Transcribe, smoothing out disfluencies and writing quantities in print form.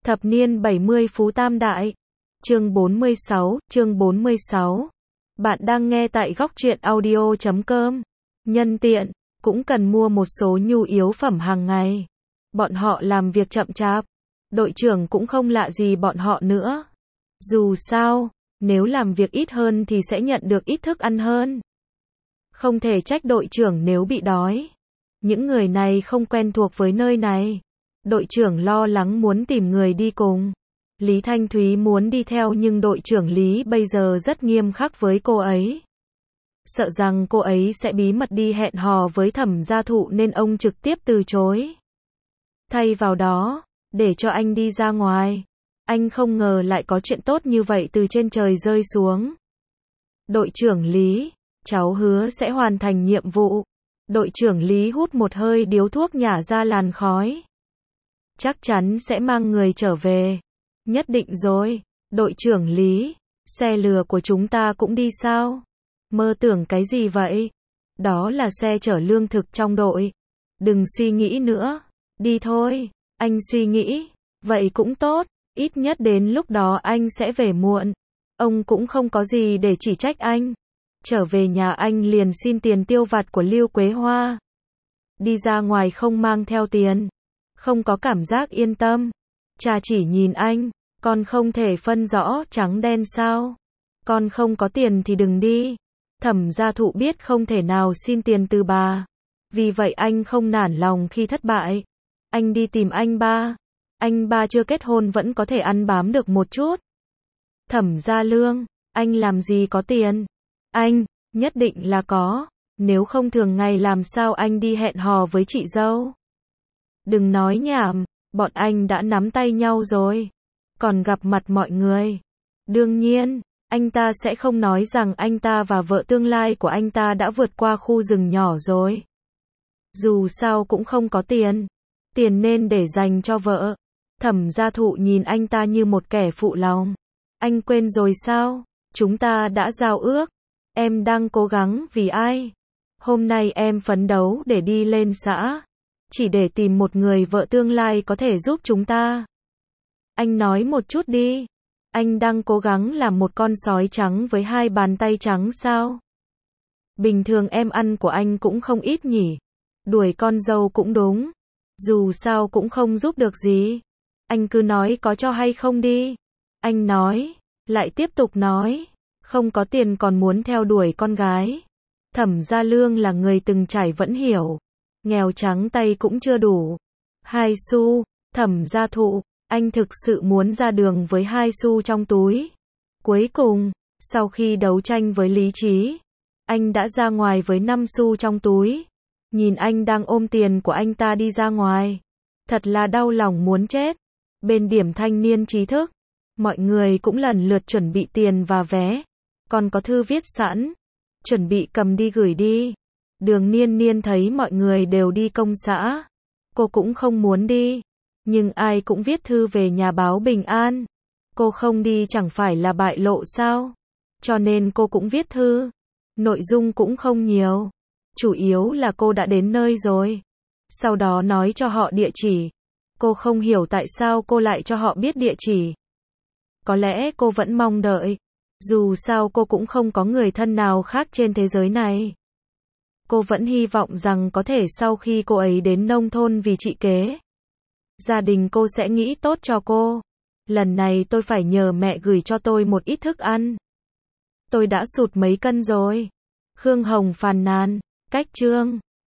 Thập niên 70 Phú Tam Đại. Chương 46. Bạn đang nghe tại góc truyện audio.com. Nhân tiện, cũng cần mua một số nhu yếu phẩm hàng ngày. Bọn họ làm việc chậm chạp. Đội trưởng cũng không lạ gì bọn họ nữa. Dù sao, nếu làm việc ít hơn thì sẽ nhận được ít thức ăn hơn. Không thể trách đội trưởng nếu bị đói. Những người này không quen thuộc với nơi này. Đội trưởng lo lắng muốn tìm người đi cùng. Lý Thanh Thúy muốn đi theo nhưng đội trưởng Lý bây giờ rất nghiêm khắc với cô ấy. Sợ rằng cô ấy sẽ bí mật đi hẹn hò với Thẩm Gia Thụ nên ông trực tiếp từ chối. Thay vào đó, để cho anh đi ra ngoài. Anh không ngờ lại có chuyện tốt như vậy từ trên trời rơi xuống. Đội trưởng Lý, cháu hứa sẽ hoàn thành nhiệm vụ. Đội trưởng Lý hút một hơi điếu thuốc nhả ra làn khói. Chắc chắn sẽ mang người trở về. Nhất định rồi. Đội trưởng Lý, xe lừa của chúng ta cũng đi sao? Mơ tưởng cái gì vậy? Đó là xe chở lương thực trong đội. Đừng suy nghĩ nữa. Đi thôi. Anh suy nghĩ. Vậy cũng tốt. Ít nhất đến lúc đó anh sẽ về muộn. Ông cũng không có gì để chỉ trách anh. Trở về nhà anh liền xin tiền tiêu vặt của Lưu Quế Hoa. Đi ra ngoài không mang theo tiền. Không có cảm giác yên tâm. Cha chỉ nhìn anh. Con không thể phân rõ trắng đen sao? Con không có tiền thì đừng đi. Thẩm Gia Thụ biết không thể nào xin tiền từ bà. Vì vậy anh không nản lòng khi thất bại. Anh đi tìm anh ba. Anh ba chưa kết hôn vẫn có thể ăn bám được một chút. Thẩm Gia Lương, anh làm gì có tiền? Anh, nhất định là có. Nếu không thường ngày làm sao anh đi hẹn hò với chị dâu? Đừng nói nhảm, bọn anh đã nắm tay nhau rồi. Còn gặp mặt mọi người. Đương nhiên, anh ta sẽ không nói rằng anh ta và vợ tương lai của anh ta đã vượt qua khu rừng nhỏ rồi. Dù sao cũng không có tiền. Tiền nên để dành cho vợ. Thẩm Gia Thụ nhìn anh ta như một kẻ phụ lòng. Anh quên rồi sao? Chúng ta đã giao ước. Em đang cố gắng vì ai? Hôm nay em phấn đấu để đi lên xã. Chỉ để tìm một người vợ tương lai có thể giúp chúng ta. Anh nói một chút đi. Anh đang cố gắng làm một con sói trắng với hai bàn tay trắng sao? Bình thường em ăn của anh cũng không ít nhỉ. Đuổi con dâu cũng đúng. Dù sao cũng không giúp được gì. Anh cứ nói có cho hay không đi. Anh nói, lại tiếp tục nói. Không có tiền còn muốn theo đuổi con gái. Thẩm Gia Lương là người từng trải vẫn hiểu. Nghèo trắng tay cũng chưa đủ. 2 xu, Thẩm Gia Thụ, anh thực sự muốn ra đường với 2 xu trong túi. Cuối cùng, sau khi đấu tranh với lý trí, anh đã ra ngoài với 5 xu trong túi. Nhìn anh đang ôm tiền của anh ta đi ra ngoài. Thật là đau lòng muốn chết. Bên điểm thanh niên trí thức, mọi người cũng lần lượt chuẩn bị tiền và vé. Còn có thư viết sẵn. Chuẩn bị cầm đi gửi đi. Đường Niên Niên thấy mọi người đều đi công xã. Cô cũng không muốn đi. Nhưng ai cũng viết thư về nhà báo bình an. Cô không đi chẳng phải là bại lộ sao? Cho nên cô cũng viết thư. Nội dung cũng không nhiều. Chủ yếu là cô đã đến nơi rồi. Sau đó nói cho họ địa chỉ. Cô không hiểu tại sao cô lại cho họ biết địa chỉ. Có lẽ cô vẫn mong đợi. Dù sao cô cũng không có người thân nào khác trên thế giới này. Cô vẫn hy vọng rằng có thể sau khi cô ấy đến nông thôn vì chị kế, gia đình cô sẽ nghĩ tốt cho cô. Lần này tôi phải nhờ mẹ gửi cho tôi một ít thức ăn. Tôi đã sụt mấy cân rồi. Khương Hồng phàn nàn. Cách chương